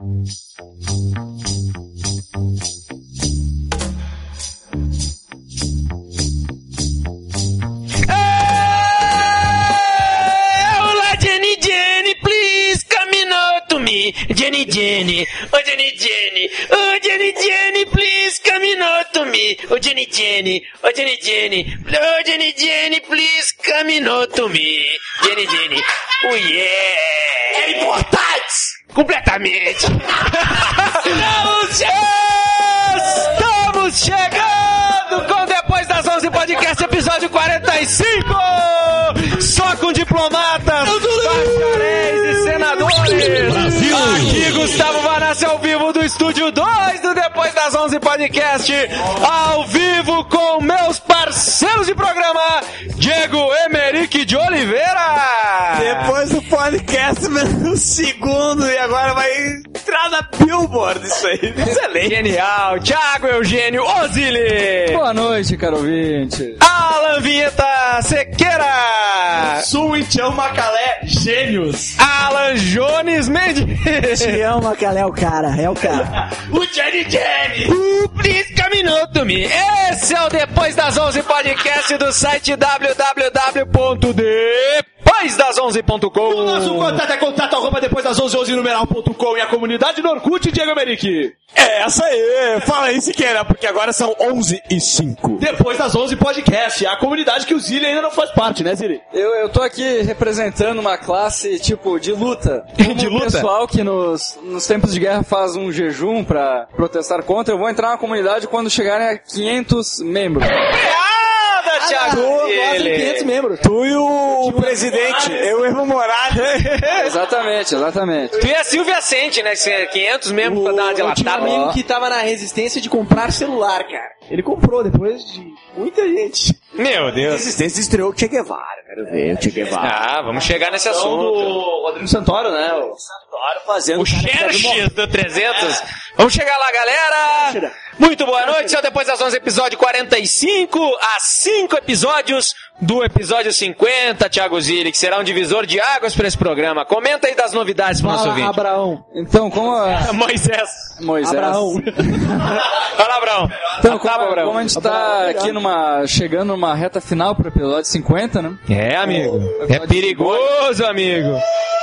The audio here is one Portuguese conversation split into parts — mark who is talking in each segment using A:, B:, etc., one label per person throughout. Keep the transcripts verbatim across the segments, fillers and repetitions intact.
A: Jenny, Jenny, oh Jenny, Jenny, oh Jenny, Jenny, please come not to me. Oh Jenny, Jenny, oh Jenny, Jenny, oh Jenny, Jenny, please come not to me. Jenny, Jenny, oh yeah. É importante! Completamente! Estamos chegando! Estamos chegando com Depois das onze Podcast, episódio quarenta e cinco! Só com diplomatas, bacharéis e senadores! Brasil! Aqui Gustavo Vanassi ao vivo do Estúdio dois do Depois das onze Podcast, ao vivo com meus parceiros de programa, Diego Emerick de Oliveira!
B: Depois do podcast, menos segundo, e agora vai entrar na Billboard isso aí. Excelente!
A: Genial! Thiago Eugênio Ozili!
C: Boa noite, caro ouvinte!
A: Alan Vinheta Sequeira!
B: Sul Tião Macalé, gênios!
A: Alan Jones Mendes!
D: Tião Macalé é o cara, é o cara.
B: O Jenny Jenny!
A: O Please Caminhou to Me! Esse é o Depois das onze Podcast do site w w w ponto depois das onze ponto com.
B: O nosso contato é contato arroba depois das onze, onze numeral ponto com, e a comunidade do Orkut, Diego Emerick. É essa aí, fala aí Siqueira, porque agora são onze e cinco. Depois das onze Podcast, a comunidade que o Zili ainda não faz parte, né, Zili?
C: Eu, eu tô aqui representando uma classe, tipo, de luta. Como
A: De luta?
C: O pessoal que nos, nos tempos de guerra faz um jejum pra protestar contra, eu vou entrar na comunidade quando chegarem a quinhentos membros.
A: Piada, Thiago!
D: Ele. quinhentos membros.
B: Tu e o, o presidente, eu e o Morales.
C: Exatamente, exatamente.
A: Tu e a Silvia Sente, né? quinhentos mesmo pra dar uma
D: Eu tinha um
A: dilatada.
D: amigo que tava na resistência de comprar celular, cara. Ele comprou depois de muita gente.
A: Meu Deus.
B: Resistência estreou o Che Guevara, quero ver o Che Guevara.
A: Ah, vamos chegar nesse assunto.
B: O Rodrigo Santoro, né? O Santoro fazendo
A: O Xerxes do trezentos. Vamos chegar lá, galera. Muito boa noite, seu Depois das onze, episódio quarenta e cinco. Há cinco episódios do episódio cinquenta, Thiago Zilli, que será um divisor de águas para esse programa. Comenta aí das novidades pro nosso
D: Fala,
A: ouvinte.
D: Abraão.
C: Então, como a...
A: Moisés.
C: Moisés.
D: Abraão.
A: Fala, Abraão.
C: Então,
A: Ah,
C: como,
A: tá, Abraão.
C: como a gente tá aqui numa, chegando numa reta final pro episódio cinquenta, né?
A: É, amigo. É perigoso, amigo.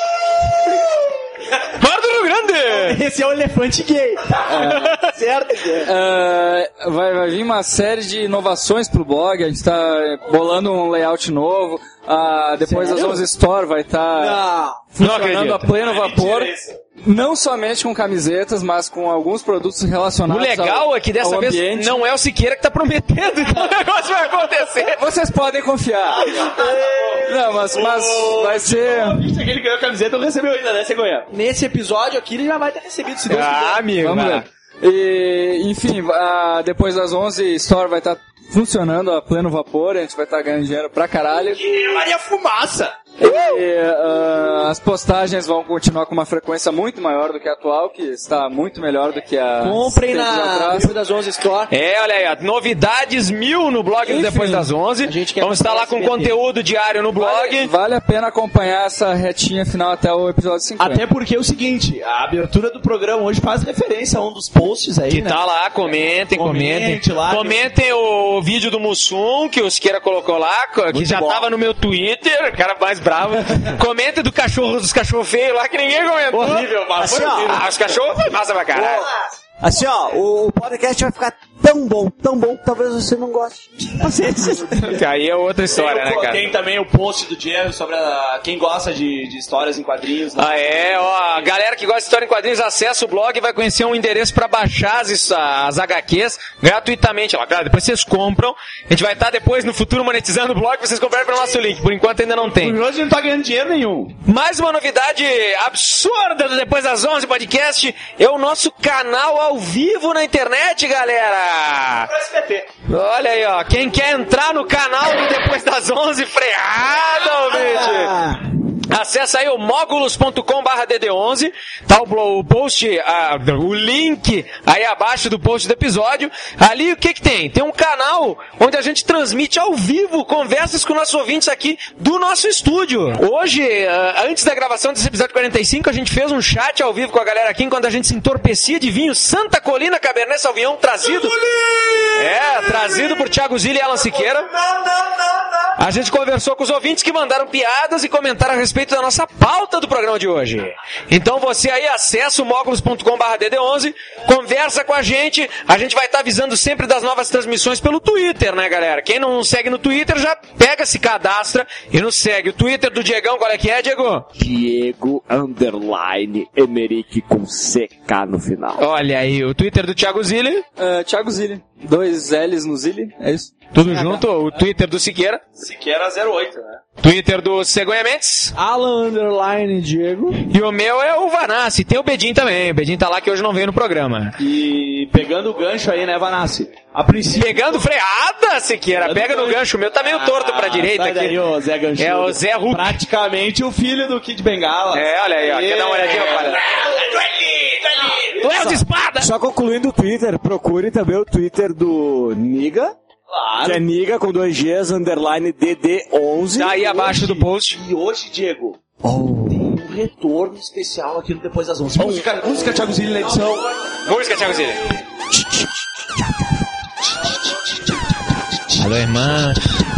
A: Fora do Rio Grande!
D: Esse é o elefante gay. É. Certo?
C: Uh, vai, vai vir uma série de inovações pro blog, a gente tá bolando um layout novo. Uh, depois
D: Sério?
C: das onze Store vai estar tá funcionando a pleno vapor. Não somente com camisetas, mas com alguns produtos relacionados
A: O legal
C: ao,
A: é que dessa
C: ao
A: vez
C: ambiente.
A: não é o Siqueira que tá prometendo, então o negócio vai acontecer.
C: Vocês podem confiar. Não, mas, mas vai ser...
B: Ele ganhou a camiseta, não recebeu ainda, né, Cegonha?
D: Nesse episódio aqui ele já vai ter recebido, se Deus
A: Ah,
D: quiser.
A: amigo.
C: Vamos ver. E, enfim, uh, depois das onze, Store vai estar tá funcionando a pleno vapor, a gente vai estar tá ganhando dinheiro pra caralho.
B: E Maria Fumaça!
C: E, uh, as postagens vão continuar com uma frequência muito maior do que a atual, que está muito melhor do que a...
D: Comprem
C: tempos
D: na
C: atrás.
D: Depois das onze Store.
A: É, olha aí, ó, novidades mil no blog do
C: Enfim,
A: Depois das onze.
D: a gente quer
A: Vamos estar lá com
D: S B T.
A: conteúdo diário no blog.
C: Vale, vale a pena acompanhar essa retinha final até o episódio cinquenta.
B: Até porque é o seguinte, a abertura do programa hoje faz referência a um dos posts aí,
A: Que
B: né?
A: tá lá, comentem,
B: Comente
A: comentem.
B: lá.
A: Comentem o vídeo do Mussum, que o Siqueira colocou lá, que
B: Muito
A: já
B: bom.
A: tava no meu Twitter, o cara mais bravo. Comentem do cachorro, dos cachorros feios lá, que ninguém comentou.
B: Horrível, mas
D: Assim,
B: foi
D: ó.
B: horrível.
A: Ah, os cachorros foi massa pra caralho.
D: Assim, ó, o podcast vai ficar tão bom, tão bom, que talvez você não goste.
A: Aí é outra história,
B: tem,
A: né,
B: o-
A: cara?
B: tem também o post do Diego sobre a, quem gosta de, de histórias em quadrinhos. Né?
A: Ah, é, ó, a galera que gosta de história em quadrinhos, acessa o blog e vai conhecer um endereço pra baixar as, as H Qs gratuitamente. Ó, claro, depois vocês compram. A gente vai estar depois no futuro monetizando o blog, vocês comprarem pelo nosso link. Por enquanto ainda não tem.
B: Hoje a gente não tá ganhando dinheiro nenhum.
A: Mais uma novidade absurda do Depois das onze Podcast é o nosso canal ao vivo na internet, galera.
B: S B T.
A: Olha aí, ó, quem quer entrar no canal do Depois das onze, freado, ouvinte. Acesse aí o mógulos ponto com barra D D onze, tá o, o post, a, o link aí abaixo do post do episódio. Ali o que que tem? Tem um canal onde a gente transmite ao vivo conversas com nossos ouvintes aqui do nosso estúdio. Hoje, uh, antes da gravação desse episódio quarenta e cinco, a gente fez um chat ao vivo com a galera aqui enquanto a gente se entorpecia de vinho Santa Colina Cabernet Sauvignon, trazido... É, trazido por Thiago Zilli e Alan Siqueira. A gente conversou com os ouvintes que mandaram piadas e comentaram a respeito da nossa pauta do programa de hoje. Então você aí acessa o mógulos ponto com barra D D onze, conversa com a gente, a gente vai estar avisando sempre das novas transmissões pelo Twitter, né, galera? Quem não segue no Twitter já pega, se cadastra e nos segue. O Twitter do Diegão, qual é que é, Diego?
E: Diego underline Emerick com C K no final.
A: Olha aí, o Twitter do Thiago Zilli.
C: Uh, Thiago Zilli. Dois L's no Zilli, é isso?
A: Tudo junto, o Twitter do Siqueira.
B: Siqueira zero oito, né?
A: Twitter do Cegonha Mendes.
D: Alan Underline Diego.
A: E o meu é o Vanassi. Tem o Bedin também. O Bedin tá lá que hoje não veio no programa.
B: E pegando o gancho aí, né, Vanassi? A princípio...
A: Pegando freada, Siqueira. Pega no gancho. O meu tá meio torto pra direita
B: aqui.
A: Daí,
B: o Zé Ganchudo.
A: É o Zé Hulk.
B: Praticamente o filho do Kid Bengala.
A: É, olha aí, ó. Quer dar uma olhadinha, olha. Duelo de espada!
E: Só concluindo o Twitter, procure também o Twitter do Niga.
B: Claro.
E: Que é Niga com dois Gs, underline D D onze.
A: Tá aí abaixo do post.
B: E hoje, Diego,
E: Oh.
B: tem um retorno especial aqui no Depois das onze. Música, música Thiago Zilli na edição.
A: Música, Thiago Zilli.
F: Alô, irmã.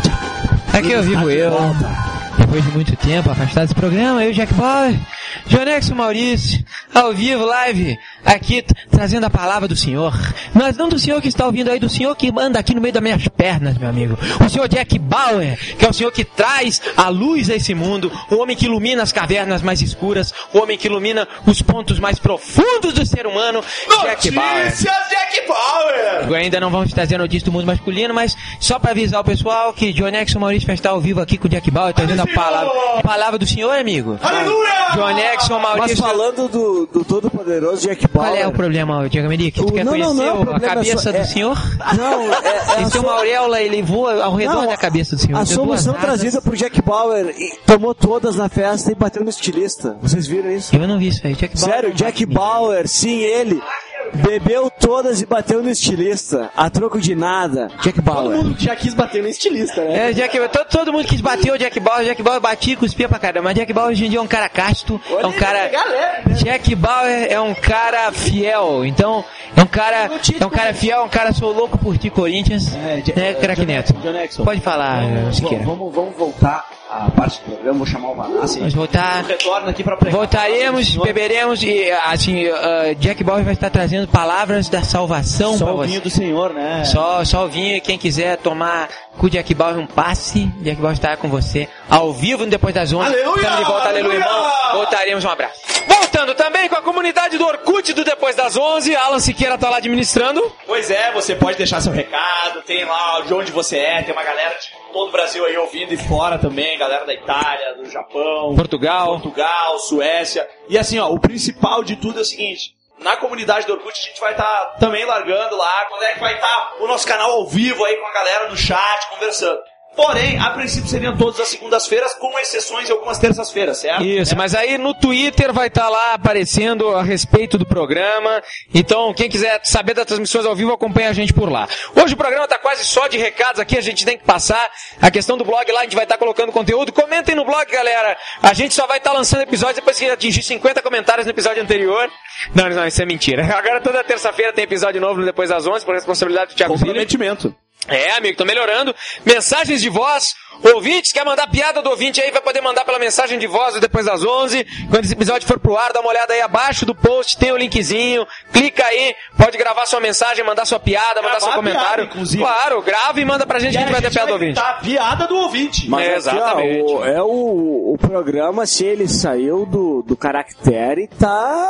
F: Aqui eu vivo eu. Depois de muito tempo afastado desse programa, eu, Jack Bauer, Jonexo Maurício, ao vivo, live, aqui, t- trazendo a palavra do Senhor. Mas não do Senhor que está ouvindo aí, do Senhor que manda aqui no meio das minhas pernas, meu amigo. O Senhor Jack Bauer, que é o Senhor que traz a luz a esse mundo, o homem que ilumina as cavernas mais escuras, o homem que ilumina os pontos mais profundos do ser humano, Jack Bauer.
B: Notícias Jack Bauer!
F: Agora ainda não vamos trazer a notícia do mundo masculino, mas só para avisar o pessoal que Jonexo Maurício vai estar ao vivo aqui com o Jack Bauer, trazendo a palavra, a palavra do Senhor, amigo.
B: Aleluia!
F: Jonexo Maurício.
E: Mas falando do, do todo-poderoso Jack Bauer...
F: Qual é o problema, Diego Americ? Tu
E: O-
F: quer
E: não, não,
F: conhecer
E: não, o
F: o- a
E: problema
F: cabeça
E: é só-
F: do
E: é-
F: senhor?
E: Não, é, é a
F: Esse é uma
E: so-
F: auréola, ele voa ao redor
E: Não,
F: da cabeça do senhor.
E: A
F: Tem
E: solução
F: duas asas.
E: trazida por Jack Bauer e tomou todas na festa e bateu no estilista. Vocês viram isso?
F: Eu não vi isso aí. Jack Bauer
E: Sério,
F: não
E: Jack
F: bate
E: Bauer, sim, ele bebeu todas e bateu no estilista, a troco de nada. Jack
D: Todo
E: Bauer.
D: mundo já quis bater no estilista, né?
F: É, Jack, todo, todo mundo quis bater o Jack Bauer, Jack Bauer batia e cuspia pra caramba, mas Jack Bauer hoje em dia é um cara casto, é um cara...
D: Galera, né?
F: Jack Bauer é um cara fiel, então, é um cara, é um cara fiel, é um cara sou louco por ti, Corinthians, é, craque Neto.
D: Jonexon.
F: Pode falar, Siqueira.
D: Vamos, vamos voltar à parte do programa, vou chamar o Vanassi.
F: Vamos voltar...
D: Retorna aqui pra pregar.
F: Voltaremos, beberemos e, assim, uh, Jack Bauer vai estar trazendo palavras da salvação
D: Só
F: pra
D: o
F: você.
D: vinho do Senhor, né?
F: Só, só o vinho, e quem quiser tomar com o Jack Bauer um passe, Jack Bauer estará com você ao vivo no Depois das onze.
B: Aleluia!
F: Estamos de volta, aleluia,
B: Aleluia!
F: irmão. Voltaremos, um abraço. Voltando também com a comunidade do Orkut do Depois das onze, Alan Siqueira tá lá administrando.
B: Pois é, você pode deixar seu recado, tem lá de onde você é, tem uma galera de todo o Brasil aí ouvindo e fora também, galera da Itália, do Japão,
F: Portugal.
B: Portugal, Suécia. E assim, ó, o principal de tudo é o seguinte, na comunidade do Orkut a gente vai estar tá também largando lá, quando é que vai estar tá o nosso canal ao vivo aí com a galera no chat, conversando. Porém, a princípio seriam todas as segundas-feiras, com exceções de algumas terças-feiras, certo?
A: Isso,
B: É.
A: mas aí no Twitter vai estar lá aparecendo a respeito do programa. Então, quem quiser saber das transmissões ao vivo, acompanha a gente por lá. Hoje o programa tá quase só de recados aqui, a gente tem que passar a questão do blog lá, a gente vai estar colocando conteúdo. Comentem no blog, galera. A gente só vai estar lançando episódios depois que atingir cinquenta comentários no episódio anterior. Não, não, isso é mentira. Agora toda terça-feira tem episódio novo no Depois das onze, por responsabilidade do Thiago Zilli.
B: Comprometimento.
A: É, amigo, tô melhorando. Mensagens de voz. Ouvintes, quer mandar piada do ouvinte aí, vai poder mandar pela mensagem de voz do Depois das onze. Quando esse episódio for pro ar, dá uma olhada aí abaixo do post, tem o linkzinho. Clica aí, pode gravar sua mensagem, mandar sua piada, mandar
B: Gravar
A: seu
B: a
A: comentário.
B: piada, inclusive.
A: Claro, grava e manda pra gente
B: E
A: que a gente vai ter piada do
B: vai
A: ouvinte.
B: gritar a piada do ouvinte.
E: Mas
A: É,
E: aqui, ó,
A: exatamente.
E: o- é o, o programa, se ele saiu do, do caractere, tá...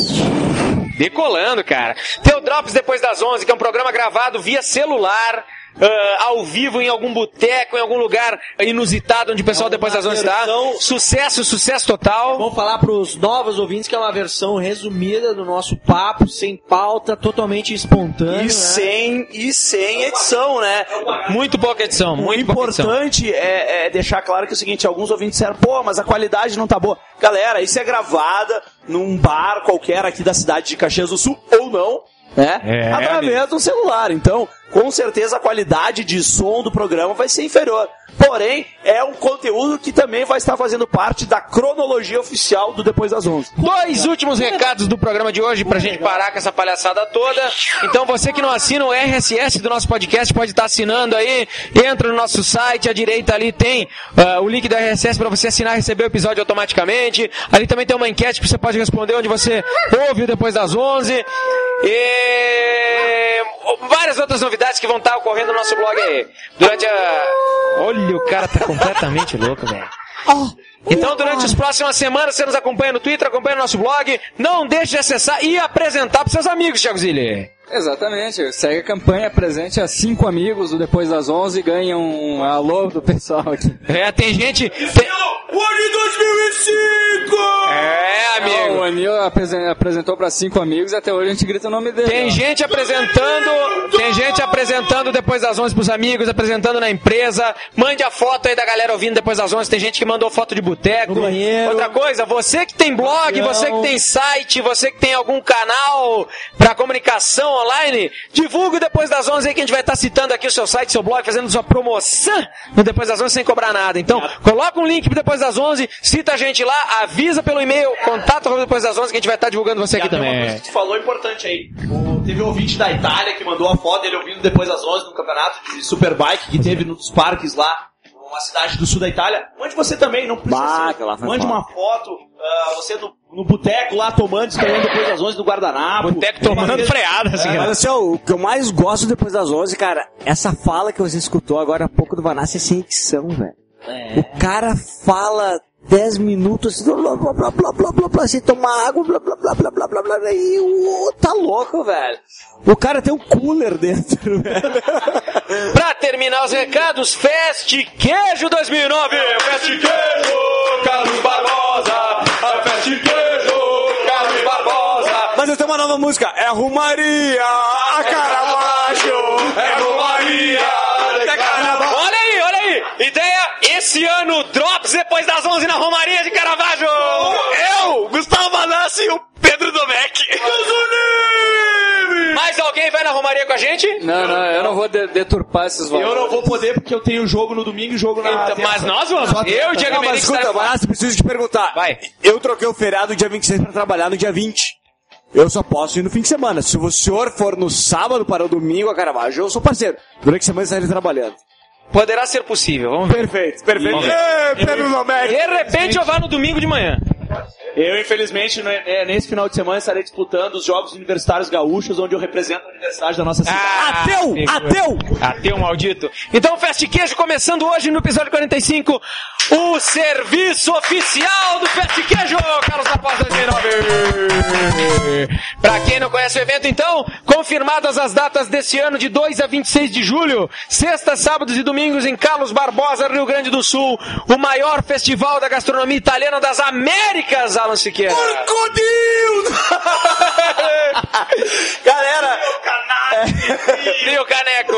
A: Decolando, cara. Tem o Drops Depois das onze, que é um programa gravado via celular.
F: uh, ao vivo em algum boteco, em algum lugar inusitado onde o pessoal
D: É
F: depois das onze está.
D: versão-
F: Sucesso, sucesso total.
D: Vamos falar pros novos ouvintes que é uma versão resumida do nosso papo, sem pauta, totalmente espontâneo,
B: E
D: né?
B: sem, e sem edição, né?
F: Muito pouca edição,
B: O
F: muito pouca edição.
B: importante é, é deixar claro que é o seguinte, alguns ouvintes disseram, pô, mas a qualidade não tá boa. Galera, isso é gravada num bar qualquer aqui da cidade de Caxias do Sul, ou não, né?
F: É,
B: Através do celular. Então, com certeza a qualidade de som do programa vai ser inferior. Porém, é um conteúdo que também vai estar fazendo parte da cronologia oficial do Depois das onze.
F: Dois últimos recados do programa de hoje pra gente parar com essa palhaçada toda. Então você que não assina o R S S do nosso podcast pode estar assinando aí. Entra no nosso site, à direita ali tem uh, o link do R S S pra você assinar e receber o episódio automaticamente. Ali também tem uma enquete que você pode responder onde você ouve o Depois das onze. E várias outras novidades que vão estar ocorrendo no nosso blog aí. Durante a... Olha, o cara tá completamente louco, velho. Então, durante as próximas semanas, você nos acompanha no Twitter, acompanha no nosso blog. Não deixe de acessar e apresentar pros seus amigos, Thiago Zilli.
C: Exatamente, segue a campanha, presente a cinco amigos do Depois das onze e ganha um alô do pessoal aqui.
F: É, tem gente... Tem...
B: O ano de dois mil e cinco!
F: É, amigo.
C: O Emil apresen- apresentou para cinco amigos e até hoje a gente grita o nome dele.
F: Tem gente apresentando, tem gente apresentando Depois das onze pros amigos, apresentando na empresa. Mande a foto aí da galera ouvindo Depois das onze. Tem gente que mandou foto de boteco.
D: No banheiro.
F: Outra coisa, você que tem blog, você que tem site, você que tem algum canal pra comunicação online, divulgue o Depois das onze aí que a gente vai estar citando aqui o seu site, seu blog, fazendo sua promoção no Depois das onze sem cobrar nada. Então, coloca um link pro Depois das onze, cita a gente lá, avisa pelo e-mail, contato arroba Depois das onze que a gente vai estar divulgando você aqui
B: E até uma coisa
F: também.
B: que tu falou importante aí. O- teve um ouvinte da Itália que mandou a foto dele ouvindo Depois das onze no campeonato de Superbike que teve nos parques lá, numa cidade do sul da Itália. Mande você também, não precisa
E: Bah,
B: ser.
E: lá foi
B: Mande
E: foda.
B: uma foto, ah, você no, no boteco lá tomando, esperando Depois das onze do guardanapo.
F: Boteco tomando
B: Uma-
F: freada, assim.
E: Mas assim, ó, o que eu mais gosto depois das onze, cara, essa fala que você escutou agora há pouco do Vanassi é sem edição, velho. O cara fala dez minutos assim, blá blá blá blá blá blá blá, sem tomar água, blá blá blá blá blá blá blá, e o tá louco, velho. O cara tem um cooler dentro, velho.
F: Pra terminar os recados, Fest Queijo dois mil e nove. Fest Queijo, Carlos Barbosa. A Fest Queijo, Carlos Barbosa.
E: Mas eu tenho uma nova música, é Rumaria, a Caravaggio, é Rumaria, a Caravaggio.
F: Olha aí, olha aí. Ideia, esse ano, Drops Depois das onze na Romaria de Caravaggio. Eu, Gustavo Vanassi e o Pedro Domecq. Mais alguém vai na Romaria com a gente?
C: Não, não, eu não vou de- deturpar esses valores.
B: Eu não vou poder porque eu tenho jogo no domingo e jogo na...
F: Então, mas nós vamos.
B: Só
F: Eu e o Diego
E: Não, mas
F: Emerick
E: escuta,
F: estaremos lá.
E: Vanassi, preciso te perguntar.
F: Vai.
E: Eu troquei o feriado dia vinte e seis pra trabalhar no dia vinte. Eu só posso ir no fim de semana. Se o senhor for no sábado para o domingo a Caravaggio, eu sou parceiro. Durante a semana estarei trabalhando.
F: Poderá ser possível, vamos ver.
E: Perfeito, perfeito.
F: Vamos ver.
E: Ê, Pedro Domecq.
F: De repente eu vá no domingo de manhã.
B: Eu, infelizmente, né, é, nesse final de semana estarei disputando os Jogos Universitários Gaúchos, onde eu represento a universidade da nossa cidade.
F: Ah,
E: Ateu!
F: pegou.
E: Ateu!
F: Ateu maldito. Então, Fest Queijo, começando hoje no episódio quarenta e cinco, o serviço oficial do Fest Queijo, Carlos Barbosa dois mil e nove. Pra quem não conhece o evento, então, confirmadas as datas desse ano de dois a vinte e seis de julho, sextas, sábados e domingos em Carlos Barbosa, Rio Grande do Sul, o maior festival da gastronomia italiana das Américas, Alan Siqueira.
B: Codil! Galera,
F: E o Caneco.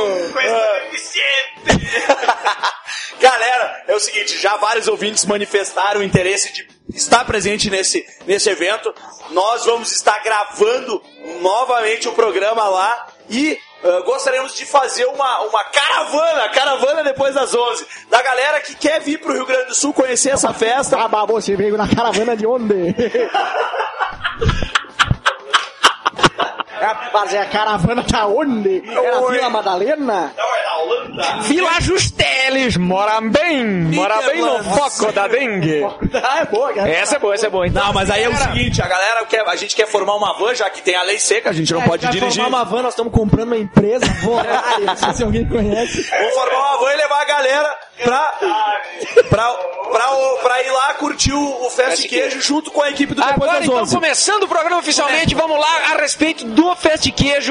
B: galera, é o seguinte, já vários ouvintes manifestaram o interesse de estar presente nesse, nesse evento. Nós vamos estar gravando novamente o programa lá e uh, gostaríamos de fazer uma, uma caravana, caravana depois das onze, da galera que quer vir pro Rio Grande do Sul conhecer essa festa.
D: Ah, mas você veio na caravana de onde? Rapaz, é a caravana da onde? Era a Vila Madalena?
F: Vila Justeles, mora bem, mora bem no foco da dengue.
D: Ah, é boa, cara.
F: Essa é boa, essa é boa. Então,
B: Não, mas aí é o seguinte, a galera quer, a gente quer formar uma van, já que tem a lei seca, a gente não pode
D: Vai
B: dirigir.
D: formar uma van, nós estamos comprando uma empresa, Volária, não sei se alguém conhece.
B: Vamos formar uma van e levar a galera pra, pra, pra, pra ir lá curtir o, o Fest Queijo junto com a equipe do Depois
F: agora
B: das
F: então,
B: onze.
F: começando o programa oficialmente, vamos lá a respeito do Fest Queijo.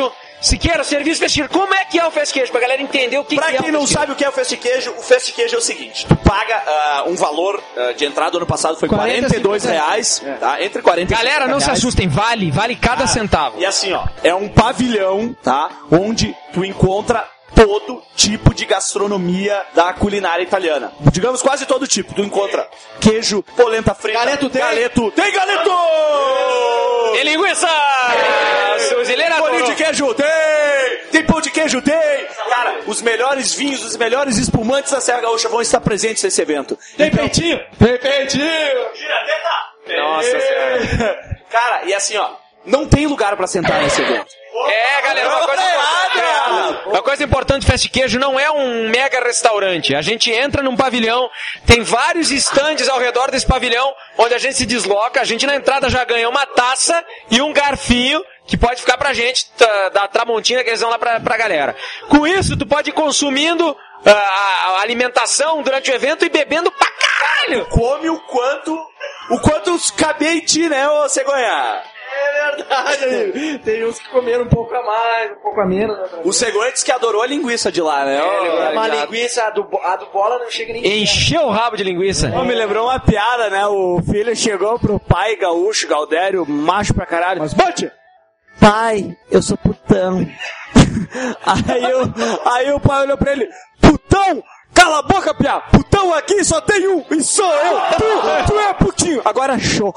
A: Siqueira, serviço Fast Queijo. Como é que é o Fast Queijo? Pra galera entender o que,
B: pra
A: que é o
B: quem não sabe o que é o Fast Queijo, o Fast Queijo é o seguinte, tu paga uh, um valor uh, de entrada, ano passado foi quarenta e dois reais, tá? Entre quarenta e cinquenta
F: Galera, não se
B: reais.
F: assustem, vale, vale cada centavo.
B: E assim, ó, é um pavilhão, tá? Onde tu encontra todo tipo de gastronomia da culinária italiana. Digamos quase todo tipo. Tu encontra queijo, polenta frita.
D: Galeto tem?
B: Galeto. Tem galeto!
A: E linguiça! Suzileira
B: Bolinho de queijo tem! Tem pão de queijo tem! Cara, os melhores vinhos, os melhores espumantes da Serra Gaúcha vão estar presentes nesse evento.
D: Tem peitinho?
B: Tem peitinho! Tira a teta!
A: Nossa Senhora.
B: Cara, e assim, ó, não tem lugar pra sentar nesse evento.
A: É, galera, uma coisa, é, uma coisa importante, Fast Queijo não é um mega restaurante. A gente entra num pavilhão, tem vários estandes ao redor desse pavilhão, onde a gente se desloca, a gente na entrada já ganha uma taça e um garfinho, que pode ficar pra gente, tá, da Tramontina, que eles vão lá pra, pra galera. Com isso, tu pode ir consumindo a, a alimentação durante o evento e bebendo pra caralho!
B: Come o quanto, o quanto caber em ti, né, ô Cegonha?
D: É verdade, amigo. Tem uns que comeram um pouco a mais, um pouco a menos. Né,
B: o Cegonha disse que adorou a linguiça de lá, né?
D: É, uma linguiça, a do, a do bola não chega nem...
F: Encheu o rabo de linguiça.
E: Oh, me lembrou uma piada, né? O filho chegou pro pai gaúcho, Galdério, macho pra caralho. Mas bote! Pai, eu sou putão. aí, eu, aí o pai olhou pra ele, putão? Cala a boca, piá! Putão aqui só tem um, e sou eu! Tu, tu é putinho! Agora show!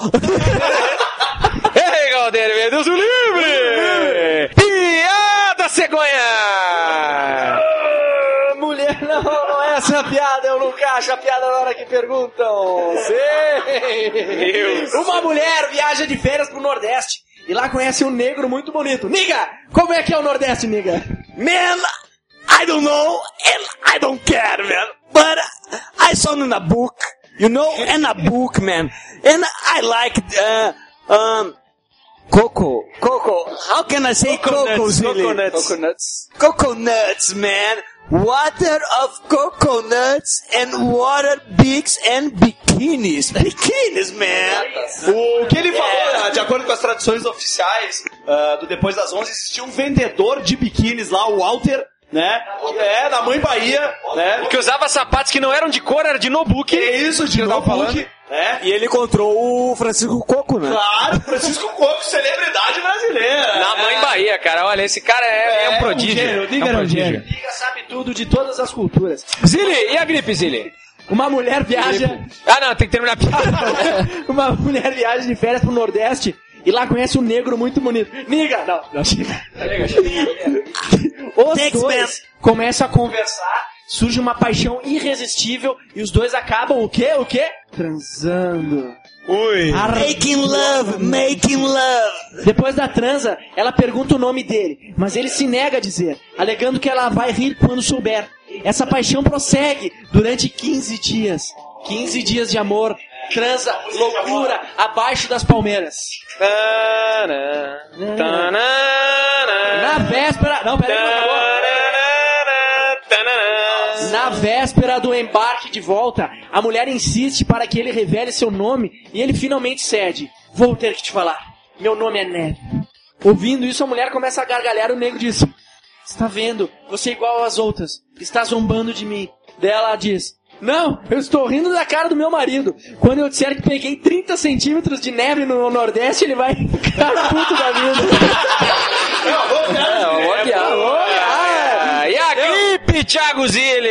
A: Ei, Galdério, meu Deus do livre! Piada, Cegonha!
D: Mulher, não, não é essa a piada, eu nunca acho a piada na hora que perguntam. Sei! Uma mulher viaja de férias pro Nordeste e lá conhece um negro muito bonito. Niga, como é que é o Nordeste, Niga?
E: Man, I don't know, and I don't care, man. But I saw in a book, you know, in a book, man. And I like, uh, um, cocoa, cocoa. How can I say cocoa, Zilly?
C: Coconuts. Coconuts.
E: Coconuts, man. Water of coconuts and water bigs and bikinis. Bikinis, man.
B: O que ele falou, de acordo com as tradições oficiais uh, do Depois das onze, existia um vendedor de biquínis lá, o Walter, né? É, na Mãe Bahia, né?
A: Que usava sapatos que não eram de cor, era de Nobuki.
B: É isso, de Nobuki. É.
E: E ele encontrou o Francisco Coco, né?
B: Claro, Francisco Coco, celebridade brasileira.
A: Na Mãe Bahia, cara. Olha, esse cara é, é um prodígio.
D: Niga
A: é um prodígio.
D: Niga sabe tudo de todas as culturas.
A: Zili, e a gripe, Zili?
D: Uma mulher viaja...
A: Ah, não, tem que terminar a piada.
D: Uma mulher viaja de férias pro Nordeste e lá conhece um negro muito bonito. Niga! Não, não, chega. Os
E: Thanks,
D: dois
E: man.
D: começam a conversar, surge uma paixão irresistível e os dois acabam o quê? O quê? Transando.
A: Ui.
E: Making love, making love.
D: Depois da transa, ela pergunta o nome dele, mas ele se nega a dizer, alegando que ela vai rir quando souber. Essa paixão prossegue durante quinze dias. quinze dias de amor, transa, loucura, abaixo das palmeiras. Na véspera... Não, peraí, não acabou. Na véspera do embarque de volta, a mulher insiste para que ele revele seu nome e ele finalmente cede. Vou ter que te falar. Meu nome é Neve. Ouvindo isso, a mulher começa a gargalhar e o negro diz: está vendo? Você é igual às outras. Está zombando de mim. Daí ela diz: não, eu estou rindo da cara do meu marido. Quando eu disser que peguei trinta centímetros de neve no Nordeste, ele vai ficar puto da vida.
C: É, uma piada.
A: Ah, e a gripe, Thiago Zilli?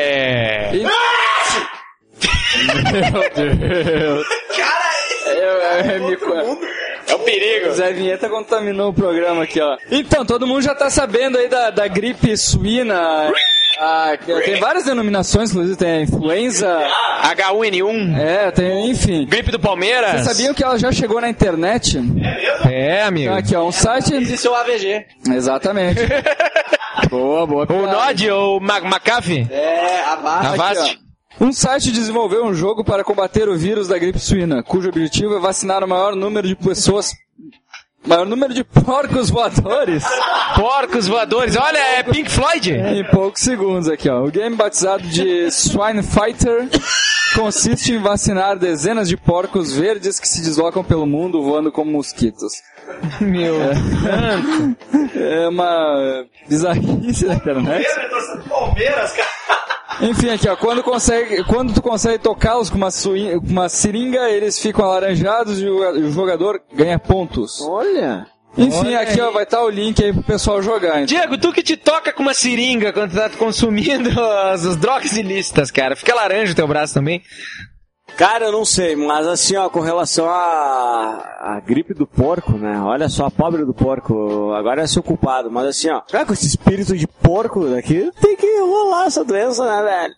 C: Meu Deus.
B: Cara,
C: Eu, eu, me...
A: É um perigo.
C: Zé Vinheta contaminou o programa aqui, ó. Então, todo mundo já tá sabendo aí da, da gripe suína. Ah, tem várias denominações, inclusive tem a influenza.
A: H um N um.
C: É, tem, enfim.
A: Gripe do Palmeiras.
C: Vocês sabiam que ela já chegou na internet?
F: É, amigo.
C: Aqui, ó, um site...
D: Esse é o A V G.
C: Exatamente. Boa, boa.
A: O
C: piada.
A: Nod ou o McAfee?
D: É, a Vasta.
A: Avast.
C: Um site desenvolveu um jogo para combater o vírus da gripe suína, cujo objetivo é vacinar o maior número de pessoas... Maior número de porcos voadores
A: Porcos voadores. Olha, é Pink Floyd.
C: em poucos segundos aqui, ó. O game batizado de Swine Fighter consiste em vacinar dezenas de porcos verdes que se deslocam pelo mundo voando como mosquitos.
F: Meu
C: É, é uma bizarrice da internet.
B: Palmeiras, cara.
C: Enfim, aqui ó, quando, consegue, quando tu consegue tocá-los com uma, sui, com uma seringa, eles ficam alaranjados e o, e o jogador ganha pontos.
E: Olha.
C: Enfim,
F: Olha
C: aqui
F: aí.
C: ó, vai estar o link aí pro pessoal jogar. Então.
F: Diego, tu que te toca com uma seringa quando tu tá consumindo as, as drogas ilícitas, cara. Fica laranja o teu braço também.
E: Cara, eu não sei, mas assim, ó, com relação à, à gripe do porco, né? Olha só, a pobre do porco, agora é seu culpado, mas assim, ó, com esse espírito de porco daqui, tem que rolar essa doença, né, velho?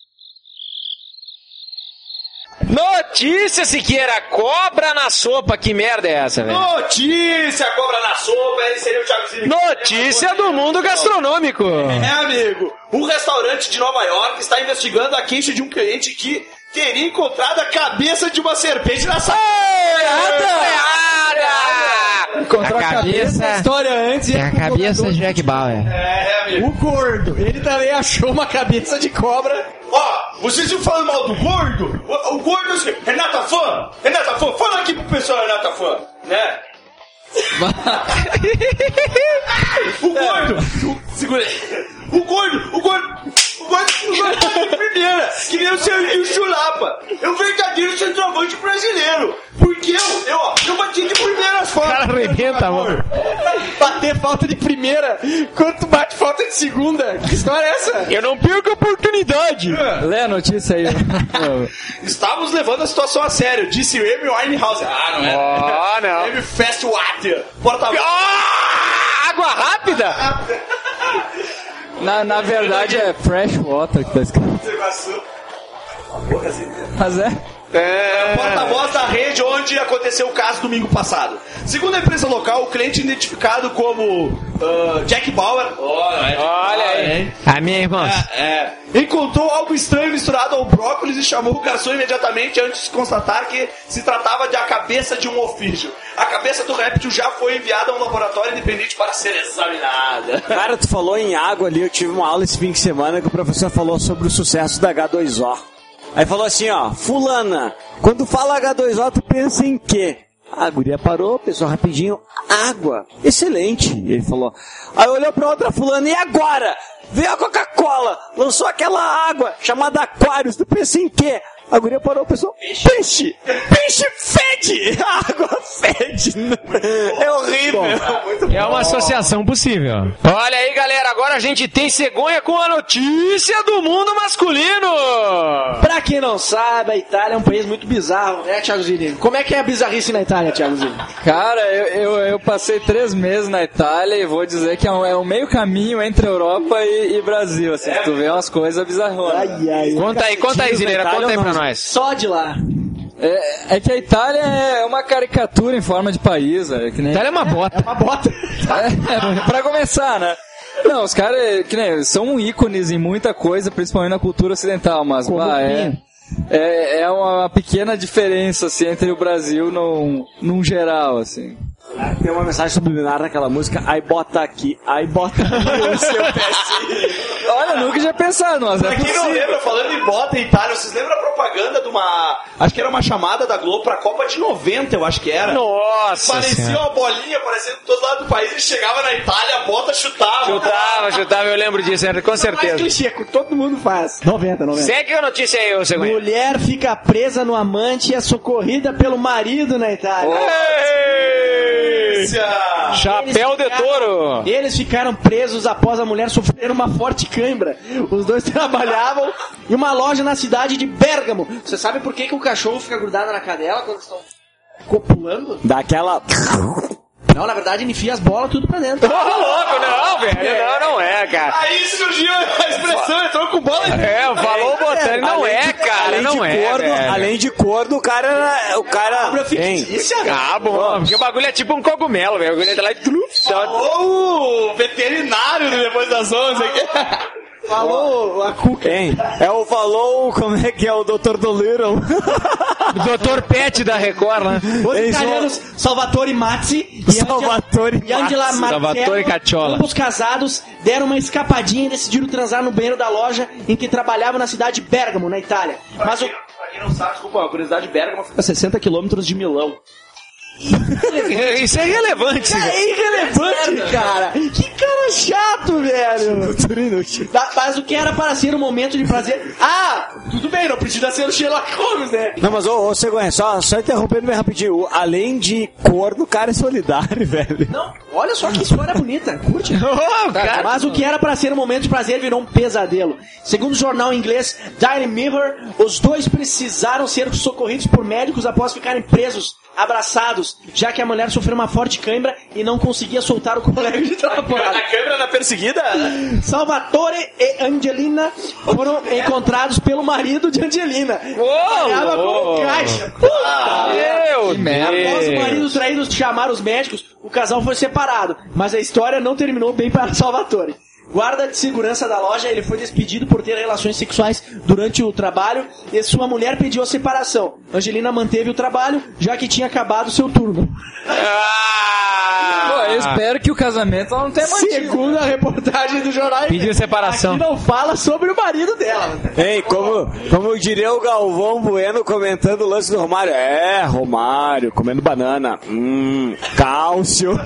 F: Notícia, Siqueira, cobra na sopa, que merda é essa, velho?
B: Notícia, cobra na sopa, esse seria o Thiago Zilli.
F: Notícia do mundo gastronômico.
B: É, amigo, um restaurante de Nova York está investigando a queixa de um cliente que teria encontrado a cabeça de uma serpente na sala.
C: Encontrar
F: A cabeça...
D: A história antes...
F: É a cabeça de Jack Bauer.
B: É, amigo.
D: O gordo, ele também achou uma cabeça de cobra.
B: Ó, vocês estão falando mal do gordo? O, o gordo é o seguinte, Renata Fã, Renata Fã, fala aqui pro pessoal, Renata Fã, né? O gordo, o, segura aí. O gordo, o gordo, o gordo, o gordo de primeira, que nem o Serginho Chulapa. É o verdadeiro centroavante brasileiro. Porque eu, eu, ó, eu bati de primeiras faltas.
F: O cara arrebenta, mano.
D: Bater falta de primeira, quando tu bate falta de segunda. Que história é essa?
F: Eu não perco a oportunidade.
C: Lê a notícia aí.
B: Estávamos levando a situação a sério, disse o Amy Winehouse. Ah, não é?
F: Oh, não.
B: Amy Festwater, porta-voz.
F: Ah, água rápida?
C: Na, na verdade é fresh water que tá escrito. Mas é.
B: É, porta-voz da rede onde aconteceu o caso domingo passado. Segundo a imprensa local, o cliente identificado como uh, Jack Bauer,
F: Olha aí. A minha irmã.
B: é, é, encontrou algo estranho misturado ao brócolis e chamou o garçom imediatamente antes de constatar que se tratava de a cabeça de um ofígio. A cabeça do réptil já foi enviada a um laboratório independente para ser examinada.
E: Cara, tu falou em água ali, eu tive uma aula esse fim de semana que o professor falou sobre o sucesso da H dois O. Aí falou assim, ó, fulana, quando fala H dois O, tu pensa em quê? A guria parou, pensou rapidinho, água, excelente. E ele falou, aí olhou pra outra fulana, e agora? Veio a Coca-Cola, lançou aquela água chamada Aquários, tu pensa em quê? A guria parou, pensou, peixe, peixe fede, a água fede, é horrível.
F: É uma associação possível. Olha aí, galera, agora a gente tem cegonha com a notícia do mundo masculino.
D: Pra quem não sabe, a Itália é um país muito bizarro, né, Thiago Zilli? Como é que é a bizarrice na Itália, Thiago Zilli?
C: Cara, eu, eu, eu passei três meses na Itália e vou dizer que é um, é um meio caminho entre Europa e, e Brasil, assim, tu vê umas coisas bizarronas.
D: Ai, ai.
F: Conta aí, conta aí, Zileira, conta aí pra nós.
D: Só de lá.
C: É, é que a Itália é uma caricatura em forma de país, é que nem...
F: Itália é uma bota.
D: Uma bota.
C: É, pra começar, né? Não, os caras que nem, são ícones em muita coisa, principalmente na cultura ocidental, mas bah, é, é, é uma pequena diferença assim, entre o Brasil num, num geral, assim.
E: Tem uma mensagem subliminar naquela música, aí bota aqui, aí bota aqui o seu pezinho.
C: Olha, nunca tinha pensado, mas
B: Pra
C: é
B: quem não
C: possível.
B: lembra, falando em bota em Itália, vocês lembram a propaganda de uma... Acho que era uma chamada da Globo pra Copa de noventa, eu acho que era.
F: Nossa
B: Parecia
F: senhora.
B: uma bolinha aparecendo de todo lado do país e chegava na Itália, a bota chutava.
F: Chutava, chutava, eu lembro disso, com
D: Mais
F: certeza.
D: clichê, que todo mundo faz. noventa, noventa.
F: Segue a notícia aí, ô cegonha.
D: Mulher fica presa no amante e é socorrida pelo marido na Itália.
F: Chapéu de touro.
D: Eles ficaram presos após a mulher sofrer uma forte cãibra. Os dois trabalhavam em uma loja na cidade de Bérgamo. Você sabe por que, que o cachorro fica grudado na cadela quando estão copulando?
E: Daquela...
D: Não, na verdade, ele enfia as bolas tudo pra dentro.
F: Ô, louco, não, velho. Não, não é, cara.
B: Aí surgiu a expressão, entrou com bola.
F: É, falou botando. Não é, cara,
E: além
F: não
E: de
F: é,
E: corno,
F: velho.
E: além de corno, o cara era... O cara... Hein?
F: Ah, bom, porque o bagulho é tipo um cogumelo, velho. O bagulho tá lá e...
B: Ô, o veterinário do Depois das onze aqui.
D: Falou a cuca.
E: Hein? É o falou, como é que é o doutor Dolittle?
F: O doutor Pet da Record, né?
D: Os
E: Eles
D: italianos Salvatore Mazzi e
E: Salvatore
D: e Angela
E: Mazzi.
F: Salvatore
D: Marcello,
F: Cacciola.
D: ambos casados, deram uma escapadinha e decidiram transar no banheiro da loja em que trabalhavam na cidade de Bérgamo, na Itália. Mas o...
B: não sabe, desculpa, a curiosidade, Bergamo fica a sessenta quilômetros de Milão.
F: Isso é irrelevante.
D: É irrelevante, cara. Que cara chato, velho. Tá, mas o que era para ser um momento de prazer... Ah, tudo bem, não precisa ser o Sherlock Holmes, né?
E: Não, mas ô, ô Cegonha, só, só interrompendo bem rapidinho. Além de corno, o cara é solidário, velho.
D: Não, olha só que história bonita. Curte?
F: Oh, cara.
D: Mas o que era para ser um momento de prazer virou um pesadelo. Segundo o jornal inglês Daily Mirror, os dois precisaram ser socorridos por médicos após ficarem presos, abraçados, já que a mulher sofreu uma forte cãibra e não conseguia soltar o colega de trabalho.
B: A câmera na perseguida?
D: Salvatore e Angelina foram encontrados pelo marido de Angelina. Trabalhava como caixa. Puta!
F: Meu
C: Que merda.
D: Após o marido traído chamar os médicos, o casal foi separado, mas a história não terminou bem para Salvatore. Guarda de segurança da loja, ele foi despedido por ter relações sexuais durante o trabalho e sua mulher pediu a separação. Angelina manteve o trabalho, já que tinha acabado seu turno.
F: Ah!
C: Pô, eu espero que o casamento não tenha mantido.
D: Segundo a reportagem do jornal,
F: Pediu separação.
D: aqui não fala sobre o marido dela.
E: Ei, como, como diria o Galvão Bueno comentando o lance do Romário. É, Romário, comendo banana. Hum, cálcio.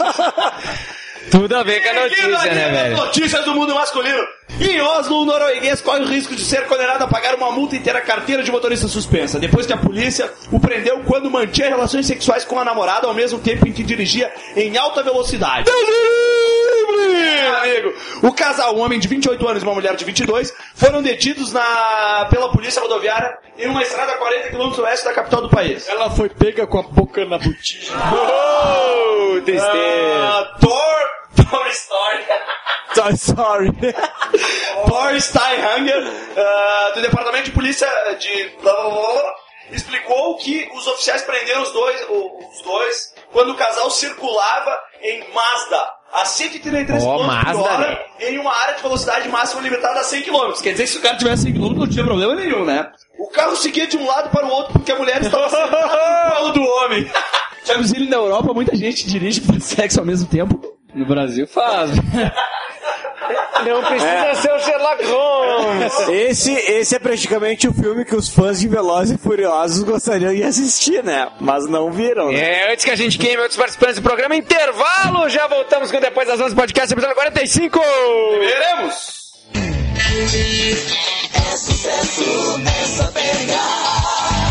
F: Tudo a ver com a notícia, né, velho?
B: Notícias do mundo masculino. Em Oslo, o norueguês corre o risco de ser condenado a pagar uma multa e ter a carteira de motorista suspensa, depois que a polícia o prendeu quando mantinha relações sexuais com a namorada ao mesmo tempo em que dirigia em alta velocidade. Deus livre, amigo! O casal, um homem de vinte e oito anos e uma mulher de vinte e dois, foram detidos na... pela polícia rodoviária em uma estrada a quarenta quilômetros oeste da capital do país.
D: Ela foi pega com a boca na botija.
F: Oh, tristeza.
B: Uh, Thor... Toy Story.
E: Toy Story.
B: Thor Steinhanger, uh, do Departamento de Polícia de... Blá, blá, blá, explicou que os oficiais prenderam os dois, os dois quando o casal circulava em Mazda a cento e trinta e três
F: oh,
B: quilômetros por hora
F: né?
B: em uma área de velocidade máxima limitada a cem quilômetros. Quer dizer que se o cara tivesse cem quilômetros não tinha problema nenhum, né? O carro seguia de um lado para o outro porque a mulher estava sentada no colo do homem.
D: Tiagozinho, na Europa, muita gente dirige e faz sexo ao mesmo tempo.
C: No Brasil faz.
F: Não precisa é. ser o Sherlock Holmes.
E: Esse, esse é praticamente o filme que os fãs de Velozes e Furiosos gostariam de assistir, né? Mas não viram, né?
F: É, antes que a gente queime outros participantes do programa, intervalo, já voltamos com Depois das onze Podcast, episódio quarenta e cinco.
B: Veremos.
G: É sucesso, é só pegar.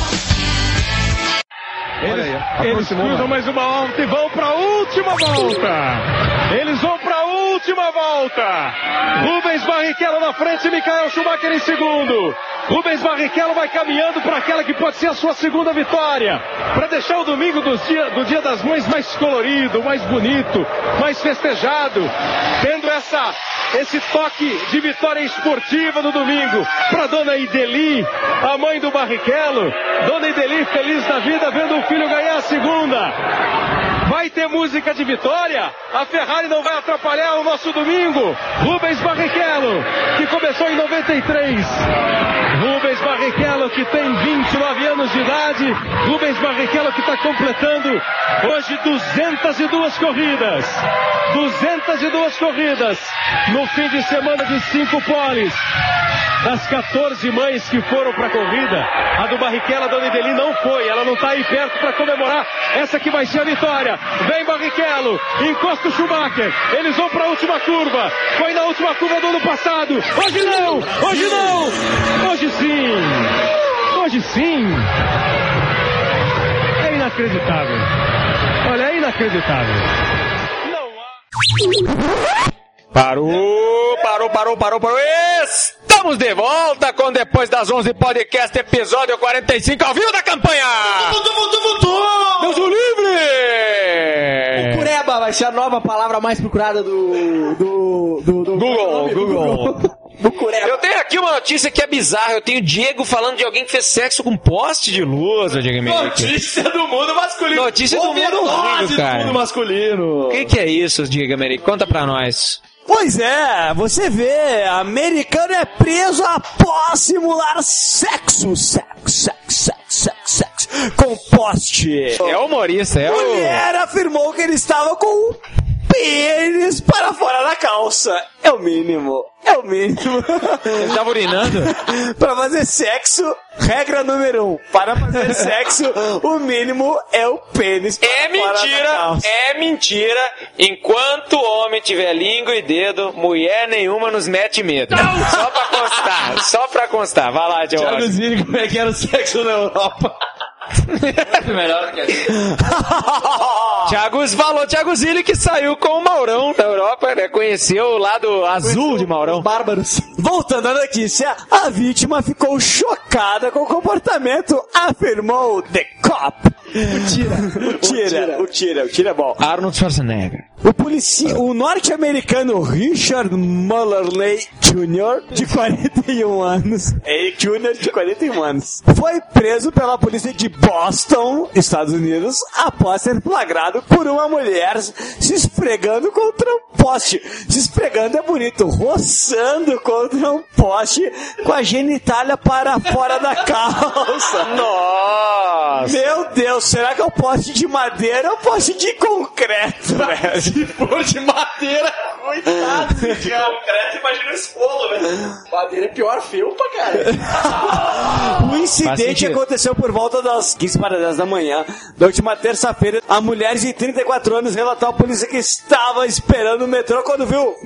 H: Eles, eles cruzam mais uma volta e vão para a última volta. Eles vão para a última volta. Rubens Barrichello na frente e Michael Schumacher em segundo. Rubens Barrichello vai caminhando para aquela que pode ser a sua segunda vitória, para deixar o domingo do dia, do dia das Mães mais colorido, mais bonito, mais festejado, tendo essa, esse toque de vitória esportiva no domingo. Para Dona Ideli, a mãe do Barrichello. Dona Ideli feliz da vida vendo o filho ganhar a segunda. Vai ter música de vitória? A Ferrari não vai atrapalhar o nosso domingo. Rubens Barrichello, que começou em noventa e três. Rubens Barrichello, que tem vinte e nove anos de idade. Rubens Barrichello, que está completando hoje duzentas e duas corridas. duzentas e duas corridas no fim de semana de cinco poles. Das quatorze mães que foram para a corrida, a do Barrichello, a Dona Ideli, não foi. Ela não está aí perto para comemorar. Essa que vai ser a vitória. Vem Barrichello, encosta o Schumacher. Eles vão para a última curva. Foi na última curva do ano passado. Hoje não! Hoje não! Hoje sim! Hoje sim! É inacreditável. Olha, é inacreditável. Não há...
F: Parou, parou, parou, parou, parou. Estamos de volta com Depois das onze Podcast, episódio quarenta e cinco, ao vivo da campanha.
B: Voltou, voltou, voltou!
F: Deus o livre!
D: Cureba vai ser a nova palavra mais procurada do... do, do, do
F: Google, Google.
D: Do Cureba.
F: Eu tenho aqui uma notícia que é bizarra. Eu tenho o Diego falando de alguém que fez sexo com poste de luz, ô Diego Henrique.
B: Notícia do mundo masculino.
F: Notícia do mundo horrível, cara.
B: do mundo masculino.
F: O que, que é isso, Diego Henrique? Conta pra nós.
E: Pois é, você vê, americano é preso após simular sexo, sexo, sexo, sexo, sexo, sexo, com poste.
F: É humorista, é o...
E: Mulher afirmou que ele estava com um pênis para fora da calça. É o mínimo. É o mínimo.
F: Ele tava urinando?
E: Pra fazer sexo, regra número um. Para fazer sexo, o mínimo é o pênis para
F: É
E: fora
F: mentira,
E: da calça.
F: é mentira. Enquanto homem tiver língua e dedo, mulher nenhuma nos mete medo. Só pra constar, só pra constar. Vai lá, Tio
B: Thiago Zilli, como é que era o sexo na Europa?
C: Melhor que a gente.
F: Thiago falou, Thiago Zilli que saiu com o Maurão da Europa, né? Conheceu o lado azul de Maurão.
D: Bárbaros.
E: Voltando à notícia, a vítima ficou chocada com o comportamento, afirmou The Cop. O tira, o tira, o tira, o tira é bom.
F: Arnold Schwarzenegger.
E: O policia, o norte-americano Richard Mullerley Júnior, de quarenta e um anos, é Júnior de quarenta e um anos, foi preso pela polícia de Boston, Estados Unidos, após ser flagrado por uma mulher se esfregando contra um poste. Se esfregando é bonito, roçando contra um poste com a genitália para fora da calça.
F: Nossa!
E: Meu Deus, será que é um poste de madeira ou um poste de concreto, velho?
B: Se for de madeira, coitado. De concreto, imagina o esfolo, velho.
D: Madeira é pior, felpa, cara.
E: O incidente aconteceu por volta das quinze para dez da manhã da última terça-feira. A mulher de trinta e quatro anos relatou à polícia que estava esperando o metrô quando viu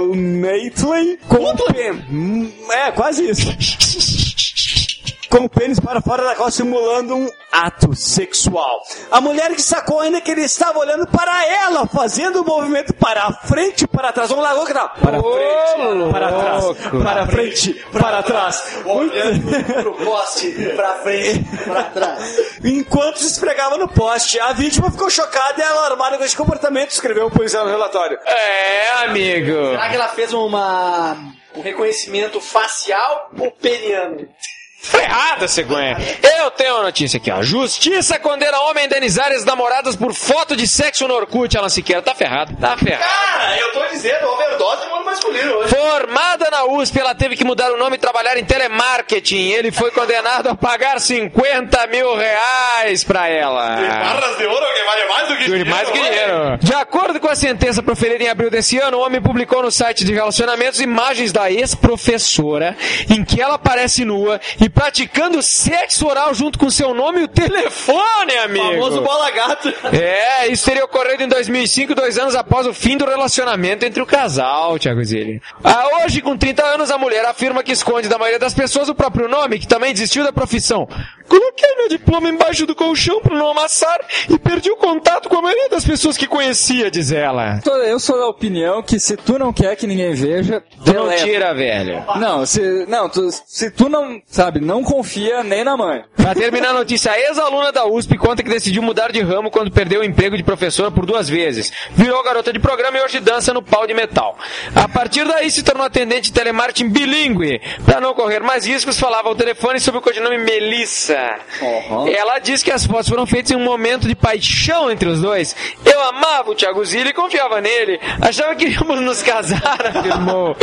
E: Mulnerley com o pênis. É, quase isso. Com o pênis para fora da calça, simulando um ato sexual. A mulher que sacou ainda que ele estava olhando para ela, fazendo o movimento para a frente e para trás. Vamos lá, vamos lá. Para a frente, para trás, para a frente, para trás.
D: Olhando pro poste, pra frente, pra trás.
E: Enquanto se esfregava no poste, a vítima ficou chocada e alarmada com esse comportamento, escreveu o policial no relatório.
F: É, amigo.
D: Será que ela fez uma, um reconhecimento facial ou peniano?
F: Ferrada, cegonha. Eu tenho uma notícia aqui, ó. Justiça condena homem a indenizar ex-namoradas por foto de sexo no Orkut. Alan Siqueira, tá ferrado, tá ferrado.
B: Cara, eu tô dizendo, overdose de mundo masculino hoje.
F: Formada na U S P, ela teve que mudar o nome e trabalhar em telemarketing. Ele foi condenado a pagar cinquenta mil reais pra ela.
B: Tem barras de ouro que vale mais do que dinheiro.
F: Mais do que dinheiro. De acordo com a sentença proferida em abril desse ano, o homem publicou no site de relacionamentos imagens da ex-professora em que ela aparece nua e praticando sexo oral junto com seu nome e o telefone, amigo.
B: O famoso bola gato.
F: É, isso teria ocorrido em dois mil e cinco, dois anos após o fim do relacionamento entre o casal, Thiago Zilli. Ah, hoje, com trinta anos, a mulher afirma que esconde da maioria das pessoas o próprio nome, que também desistiu da profissão. Coloquei meu diploma embaixo do colchão para não amassar e perdi o contato com a maioria das pessoas que conhecia, diz ela.
C: Eu sou da opinião que se tu não quer que ninguém veja,
F: tu não tira, velho.
C: Não, se, não, tu, se tu não, sabe, não confia nem na mãe.
F: Pra terminar a notícia, a ex-aluna da U S P conta que decidiu mudar de ramo quando perdeu o emprego de professora por duas vezes. Virou garota de programa e hoje dança no pau de metal. A partir daí se tornou atendente de telemarketing bilíngue. Pra não correr mais riscos, falava ao telefone sob o codinome Melissa. Uhum. Ela diz que as fotos foram feitas em um momento de paixão entre os dois. Eu amava o Thiago Zilli e confiava nele. Achava que iríamos nos casar, afirmou.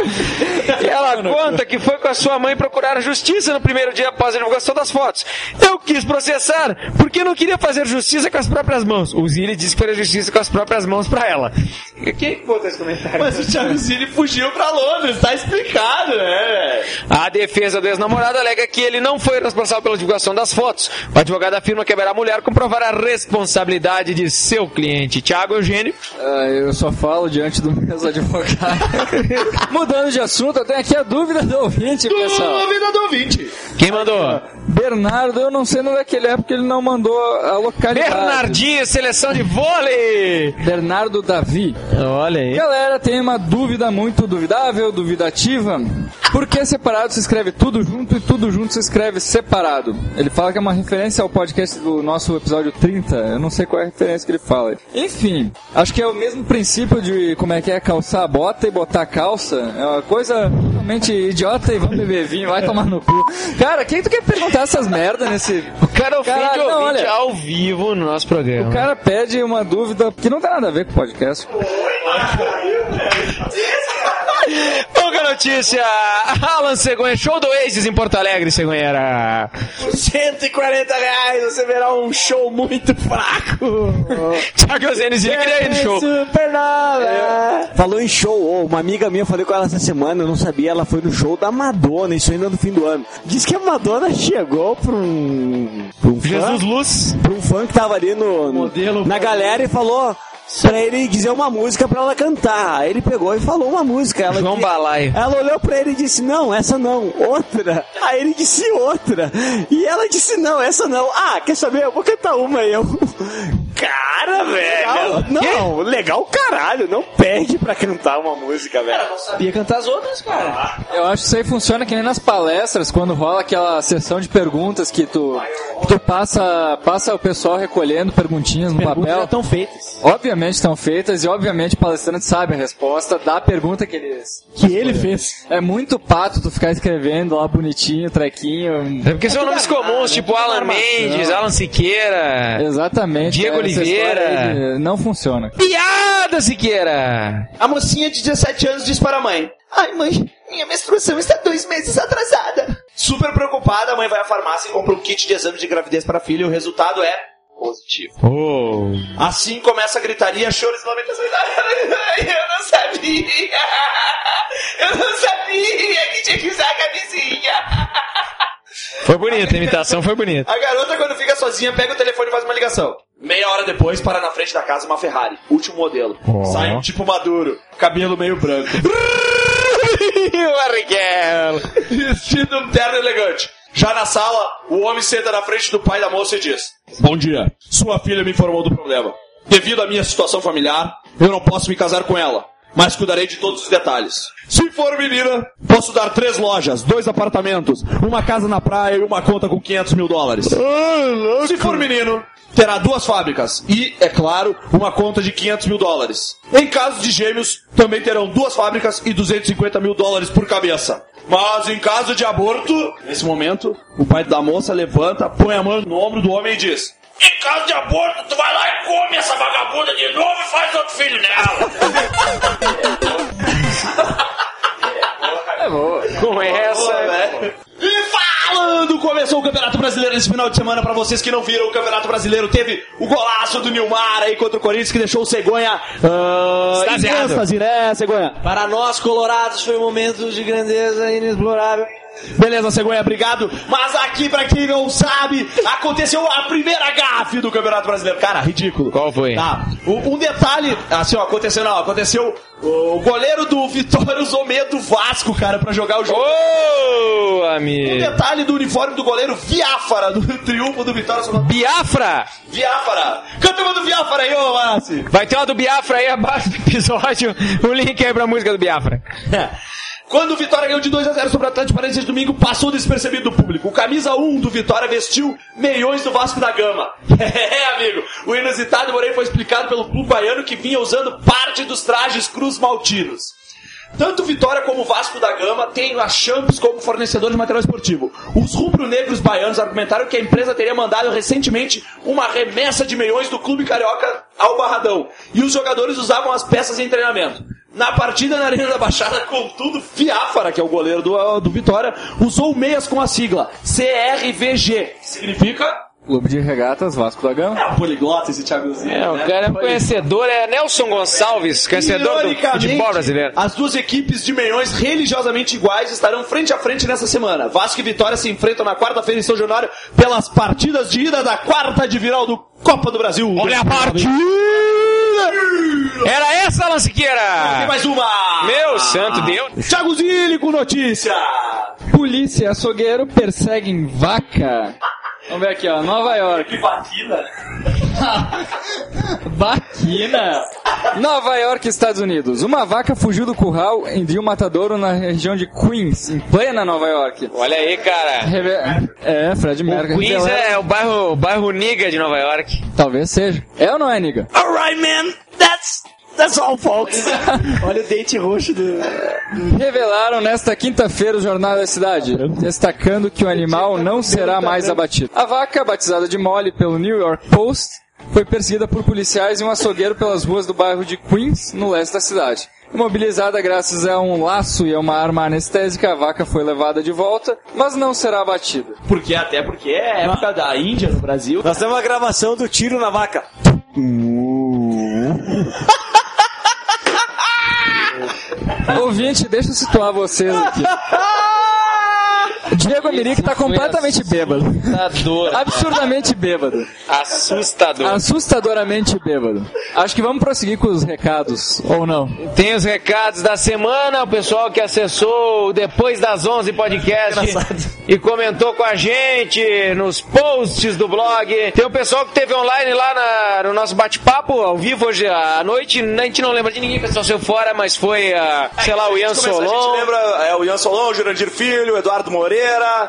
F: E ela conta que foi com a sua mãe procurar a justiça no primeiro dia após a divulgação das fotos. Eu quis processar porque não queria fazer justiça com as próprias mãos. O Zilli disse que faria justiça com as próprias mãos pra ela. Quem botou esse comentário?
B: Mas o Thiago Zilli fugiu pra Londres, tá explicado, né?
F: A defesa do ex-namorado alega que ele não foi responsável pela divulgação das fotos. O advogado afirma que haverá a mulher comprovar a responsabilidade de seu cliente. Thiago Eugênio.
C: Ah, eu só falo diante do meu advogado. Mudando de assunto, eu tenho aqui a dúvida do ouvinte, pessoal.
B: Dúvida do ouvinte.
F: Quem mandou?
C: Bernardo, eu não sei onde é que ele é, porque ele não mandou a localidade.
F: Bernardinho, seleção de vôlei.
C: Bernardo Davi.
F: Olha aí.
C: Galera, tem uma dúvida muito duvidável, duvidativa. Por que separado se escreve tudo junto e tudo junto se escreve separado? Ele fala que é uma referência ao podcast do nosso episódio trinta. Eu não sei qual é a referência que ele fala. Enfim, acho que é o mesmo princípio de como é que é calçar a bota e botar a calça. É uma coisa realmente idiota e vamos beber vinho, vai tomar no cu. Cara, quem tu quer perguntar essas merdas nesse...
F: O cara ofende
C: Caralho,
F: o
C: não,
F: ouvinte
C: olha,
F: ao vivo no nosso programa.
C: o cara pede uma dúvida que não tem nada a ver com o podcast.
F: Pouca notícia. Alan Cegonha, show do Oasis em Porto Alegre, Cegonheira.
D: Por cento e quarenta reais você verá um show muito fraco.
F: Thiago Zenizzi queria ir no show.
D: Supernova.
E: Falou em show, oh, uma amiga minha, falei com ela essa semana, eu não sabia, ela foi no show da Madonna, isso ainda no fim do ano. Diz que a Madonna chegou pra um... Pra um
F: Jesus
E: fã,
F: Luz.
E: pra um fã que tava ali no, no
D: Modelo
E: na galera e falou... Pra ele dizer uma música pra ela cantar. Aí ele pegou e falou uma música. Ela
F: João
E: disse,
F: Balaio.
E: Ela olhou pra ele e disse, não, essa não, outra. Aí ele disse outra. E ela disse, não, essa não. Ah, quer saber? Eu vou cantar uma aí. Eu... Cara, velho. Não, legal caralho. Não perde pra cantar uma música, velho.
D: Não sabia cantar as outras, cara.
C: Eu acho que isso aí funciona que nem nas palestras, quando rola aquela sessão de perguntas que tu, que tu passa, passa o pessoal recolhendo perguntinhas no
D: Perguntas já
C: papel.
D: estão feitas.
C: Obviamente estão feitas e obviamente o palestrante sabe a resposta da pergunta que eles...
D: Que ele fez.
C: É muito pato tu ficar escrevendo lá bonitinho, trequinho.
F: É porque são nomes comuns, tipo Alan Mendes, Alan Siqueira.
C: Exatamente.
F: Diego
C: cara, essa
F: Oliveira.
C: história aí não funciona.
F: Piada, Siqueira.
B: A mocinha de dezessete anos diz para a mãe: ai, mãe, minha menstruação está dois meses atrasada. Super preocupada, a mãe vai à farmácia e compra um kit de exame de gravidez para a filha e o resultado é positivo.
F: Oh.
B: Assim começa a gritaria, choros e lamentações. Eu não sabia. Eu não sabia que tinha que usar a camisinha.
F: Foi bonita, a imitação foi bonita.
B: A garota, quando fica sozinha, pega o telefone e faz uma ligação. Meia hora depois, para na frente da casa uma Ferrari, último modelo.
F: Oh.
B: Sai um tipo maduro, cabelo meio branco.
F: Barrichello.
B: Vestido um terno elegante. Já na sala, o homem senta na frente do pai da moça e diz: bom dia, sua filha me informou do problema. Devido à minha situação familiar, eu não posso me casar com ela, mas cuidarei de todos os detalhes. Se for menina, posso dar três lojas, dois apartamentos, uma casa na praia e uma conta com quinhentos mil dólares. Se for menino, terá duas fábricas e, é claro, uma conta de quinhentos mil dólares. Em caso de gêmeos, também terão duas fábricas e duzentos e cinquenta mil dólares por cabeça. Mas em caso de aborto, nesse momento, o pai da moça levanta, põe a mão no ombro do homem e diz: em caso de aborto, tu vai lá e come essa vagabunda de novo e faz outro filho nela.
F: É boa. Com essa,
B: né? E falando, começou o Campeonato Brasileiro nesse final de semana. Pra vocês que não viram o Campeonato Brasileiro, teve o golaço do Nilmar aí contra o Corinthians, que deixou o Cegonha uh,
F: extasiado.
B: êxtase, né, Cegonha?
D: Para nós, colorados, foi um momento de grandeza inexplorável.
B: Beleza, Cegonha, obrigado. Mas aqui, pra quem não sabe, aconteceu a primeira gafe do Campeonato Brasileiro. Cara, ridículo.
F: Qual foi?
B: Tá. Um, um detalhe, assim, ó, aconteceu, não, aconteceu. O goleiro do Vitória usou medo do Vasco, cara, pra jogar o jogo.
F: Ô,
B: Um
F: amigo.
B: detalhe do uniforme do goleiro Viáfara, do triunfo do Vitória sobre o
F: Biafra.
B: Viáfara. Canta uma do Viáfara aí, ô Massi.
F: Vai ter uma do Biafra aí abaixo do episódio. O link aí pra música do Biafra.
B: Quando o Vitória ganhou de dois a zero sobre o Atlético Paranaense de domingo, passou despercebido do público. O camisa um do Vitória vestiu meiões do Vasco da Gama. É, amigo. O inusitado, porém, foi explicado pelo clube baiano, que vinha usando parte dos trajes cruz maltinos. Tanto Vitória como o Vasco da Gama têm a Champs como fornecedor de material esportivo. Os rubro-negros baianos argumentaram que a empresa teria mandado recentemente uma remessa de meiões do clube carioca ao Barradão, e os jogadores usavam as peças em treinamento. Na partida na Arena da Baixada, contudo, Fiáfara, que é o goleiro do, do Vitória, usou meias com a sigla C R V G, que significa...
C: Clube de Regatas Vasco da Gama.
B: É um poliglota esse Thiagozinho.
F: É, o
B: né?
F: cara é conhecedor, é Nelson Gonçalves, conhecedor do futebol brasileiro.
B: As duas equipes de meiões religiosamente iguais estarão frente a frente nessa semana. Vasco e Vitória se enfrentam na quarta-feira em São Januário pelas partidas de ida da quarta de final do Copa do Brasil.
F: Olha a partida! Era essa, Alan Siqueira!
B: Tem mais uma!
F: Meu santo Deus!
B: Thiago Zilli com notícia!
C: Polícia e açougueiro perseguem vaca. Vamos ver aqui, ó, Nova York.
B: Que vaquina!
C: Vaquina! Nova York, Estados Unidos. Uma vaca fugiu do curral de um matadouro na região de Queens, em plena Nova York.
F: Olha aí, cara.
C: Reve... É, Fred Mercury.
F: O Queens
C: revela...
F: é o bairro, o bairro Niga de Nova York.
C: Talvez seja. É ou não é, Niga?
B: Alright, man! That's... That's all, folks!
D: Olha o dente roxo do...
C: Revelaram nesta quinta-feira o Jornal da Cidade, destacando que o animal não será mais abatido. A vaca, batizada de Molly pelo New York Post, foi perseguida por policiais e um açougueiro pelas ruas do bairro de Queens, no leste da cidade. Imobilizada graças a um laço e a uma arma anestésica, a vaca foi levada de volta, mas não será abatida.
B: Porque até porque é época da Índia no Brasil.
E: Nós temos uma gravação do tiro na vaca.
C: Ouvinte, deixa eu situar vocês aqui. Diego Emerick tá completamente bêbado.
F: Assustador.
C: Absurdamente bêbado.
F: Assustador.
C: Assustadoramente bêbado. Acho que vamos prosseguir com os recados, ou não?
F: Tem os recados da semana, o pessoal que acessou o Depois das onze podcast e comentou com a gente nos posts do blog. Tem o pessoal que teve online lá na, no nosso bate-papo, ao vivo hoje à noite. A gente não lembra de ninguém, o pessoal saiu fora, mas foi, uh, sei lá, o Ian Solon.
B: A gente lembra é, o Ian Solon, o Jurandir Filho, o Eduardo Moreira,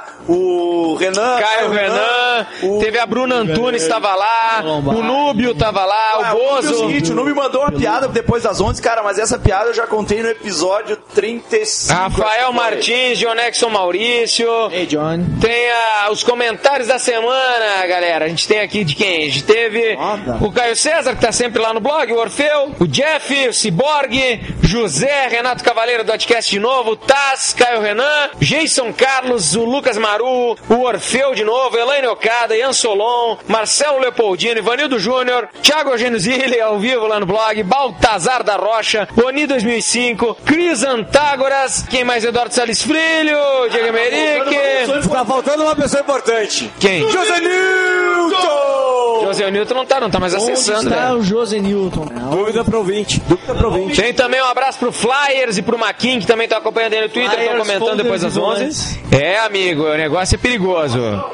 B: o Renan,
F: Caio Renan, o... teve a Bruna Antunes, estava lá, o Núbio estava lá, ah, o Bozo.
B: O, seguinte, o Núbio mandou uma piada depois das onze, cara, mas essa piada eu já contei no episódio trinta e cinco.
F: Rafael Martins, Jonexon Maurício.
D: Hey, John.
F: Tem a, os comentários da semana, galera. A gente tem aqui de quem? A gente teve Nossa. o Caio César, que tá sempre lá no blog, o Orfeu, o Jeff, o Ciborgue, José, Renato Cavaleiro do Podcast de novo, Taz, Caio Renan, Jason Carlos, o Lucas Maru, o Orfeu de novo, Elaine Okada, Ian Solon, Marcelo Leopoldino, Ivanildo Júnior, Thiago Eugênio Zilli, ao vivo lá no blog, Baltazar da Rocha, Oni dois mil e cinco, Cris Antágoras, quem mais? Eduardo Salles Filho, Diego Emerick.
E: Tá faltando uma pessoa importante.
F: Quem?
E: José Newton!
F: José Newton não tá, não tá mais
D: Onde
F: acessando,
D: está
F: velho.
D: o José Newton?
E: Dúvida pro ouvinte. Dúvida pro ouvinte.
F: Tem também um abraço pro Flyers e pro Maquin, que também tá acompanhando aí no Twitter, estão comentando depois das onze. É, amigo, o negócio é perigoso.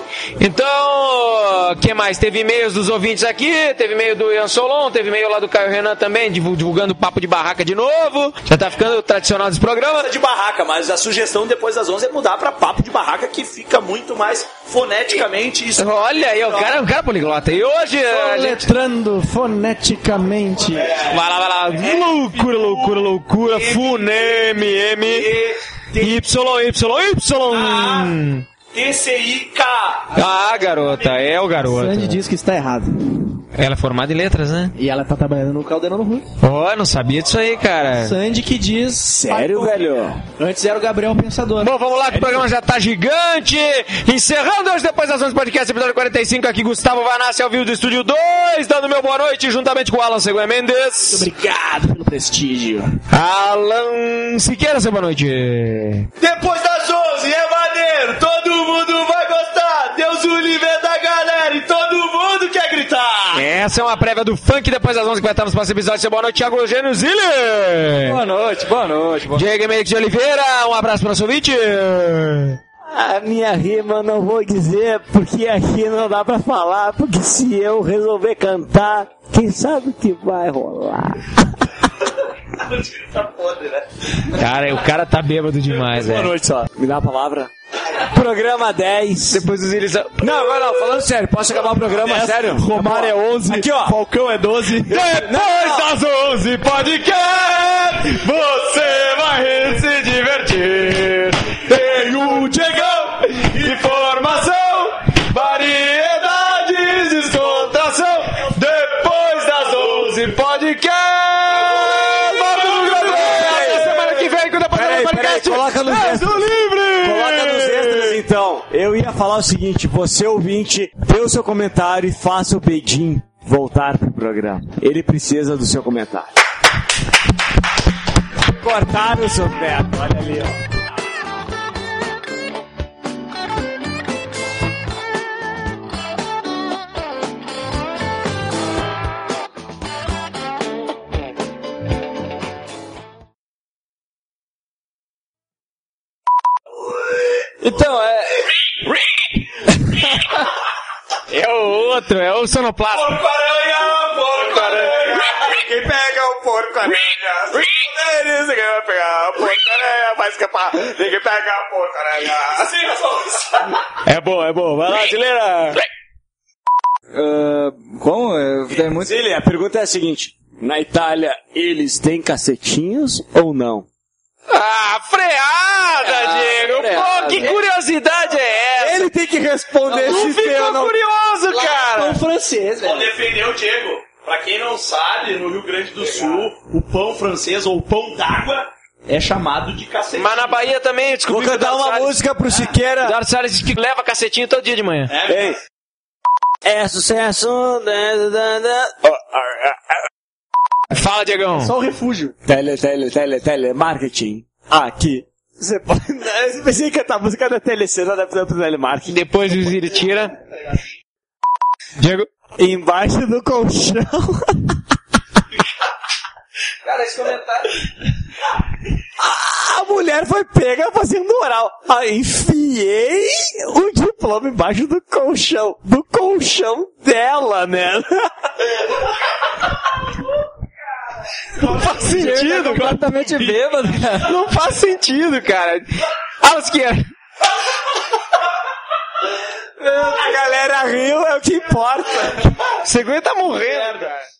F: Então, o que mais? Teve e-mails dos ouvintes aqui, teve e-mail do Ian Solon, teve e-mail lá do Caio Renan também, divulgando o papo de barraca de novo. Já tá ficando tradicional desse programa.
B: De barraca, mas a sugestão depois das onze é mudar pra papo de barraca, que fica muito mais foneticamente. Isso.
F: Olha aí, o cara, o cara poliglota. E hoje...
D: Letrando gente... foneticamente.
F: É. Vai lá, vai lá. Loucura, loucura, loucura. Funeme, M, Y, Y, Y.
B: T C I K.
F: Ah, garota, é o garoto.
D: Sandy diz que está errado.
F: Ela é formada em letras, né?
D: E ela tá trabalhando no Caldeirão do Rio.
F: Ó, oh, não sabia disso aí, cara.
D: Sandy que diz...
E: Sério, velho?
D: Antes era o Gabriel Pensador.
F: Bom, vamos lá que o programa já tá gigante. Encerrando hoje Depois das onze podcast, episódio quarenta e cinco, aqui Gustavo Vanassi ao vivo do Estúdio dois, dando meu boa noite juntamente com o Alan Seguin Mendes.
D: Muito obrigado pelo prestígio.
F: Alan Siqueira, seu boa noite.
B: Depois das onze, é maneiro, todo mundo vai gostar. Deus o livre da galera e todo mundo quer gritar.
F: Essa é uma prévia do funk Depois das onze que vai estar nos próximos episódios. Seu boa noite, Thiago Eugênio Zilli.
C: Boa noite, boa noite. Boa...
F: Diego Emerick de Oliveira, um abraço para o nosso ouvinte.
E: A minha rima eu não vou dizer, porque aqui não dá pra falar, porque se eu resolver cantar, quem sabe o que vai rolar.
B: Tá podre, né?
F: Cara, o cara tá bêbado demais, velho.
E: Boa noite, só. Me dá a palavra. Programa dez.
F: Depois os eles...
E: Não, agora não, falando sério, posso acabar o programa dez, sério?
B: Romário é onze.
E: Aqui, ó.
B: Falcão é doze.
F: Depois das onze podcast, você vai se divertir. Tem o Diegão, informação, variedades, descontração. Depois das onze podcast.
E: Coloca nos extras. Coloca nos extras, então. Eu ia falar o seguinte, você ouvinte, dê o seu comentário e faça o Beijing voltar pro programa. Ele precisa do seu comentário. Cortaram o seu Beto, olha ali, ó.
C: Então, é...
F: É o outro, é o sonoplasta.
B: Porco-aranha, porco-aranha. Quem pega o porco-aranha? Eles ninguém vai pegar o porco-aranha, vai escapar. Ninguém pega o porco-aranha. Assim nós vamos.
F: É bom, é bom. Vai lá, Zileira.
C: Uh, como? Eu tenho muito...
E: Zilli, a pergunta é a seguinte. Na Itália, eles têm cacetinhos ou não?
A: Ah, freada,
C: Ah,
A: Diego!
C: freada.
A: Pô, que curiosidade é essa?
E: Ele tem que responder
A: Não
E: se
A: ficou
E: tem ou não.
A: curioso, cara!
D: Pão francês,
B: Vou
D: velho.
B: defender o Diego. Pra quem não sabe, no Rio Grande do Sul, o pão francês ou pão d'água é chamado de cacetinho.
A: Mas na Bahia também, eu
E: Vou
A: descobri que o
E: cantar
A: Eduardo
E: uma
A: Salles-
E: música pro Siqueira.
A: Eduardo Salles diz que leva cacetinho todo dia de manhã.
B: É,
E: Ei. É sucesso. Da, da, da.
A: Fala, Diegão.
D: Só o refúgio.
E: Tele, tele, tele, tele, marketing. Aqui. Você pode. Eu pensei que cantar música da telecena da telemarketing.
A: Depois o Ziri tira. Diego.
E: Embaixo do colchão.
D: Cara, esse comentário...
E: A mulher foi pega fazendo oral. Aí enfiei o diploma embaixo do colchão. Do colchão dela, né? Não faz sentido, cara.
C: Completamente bêbado, cara.
A: Não faz sentido, cara. Ah, os que é.
E: A galera riu, é o que importa.
A: Você aguenta morrendo, cara.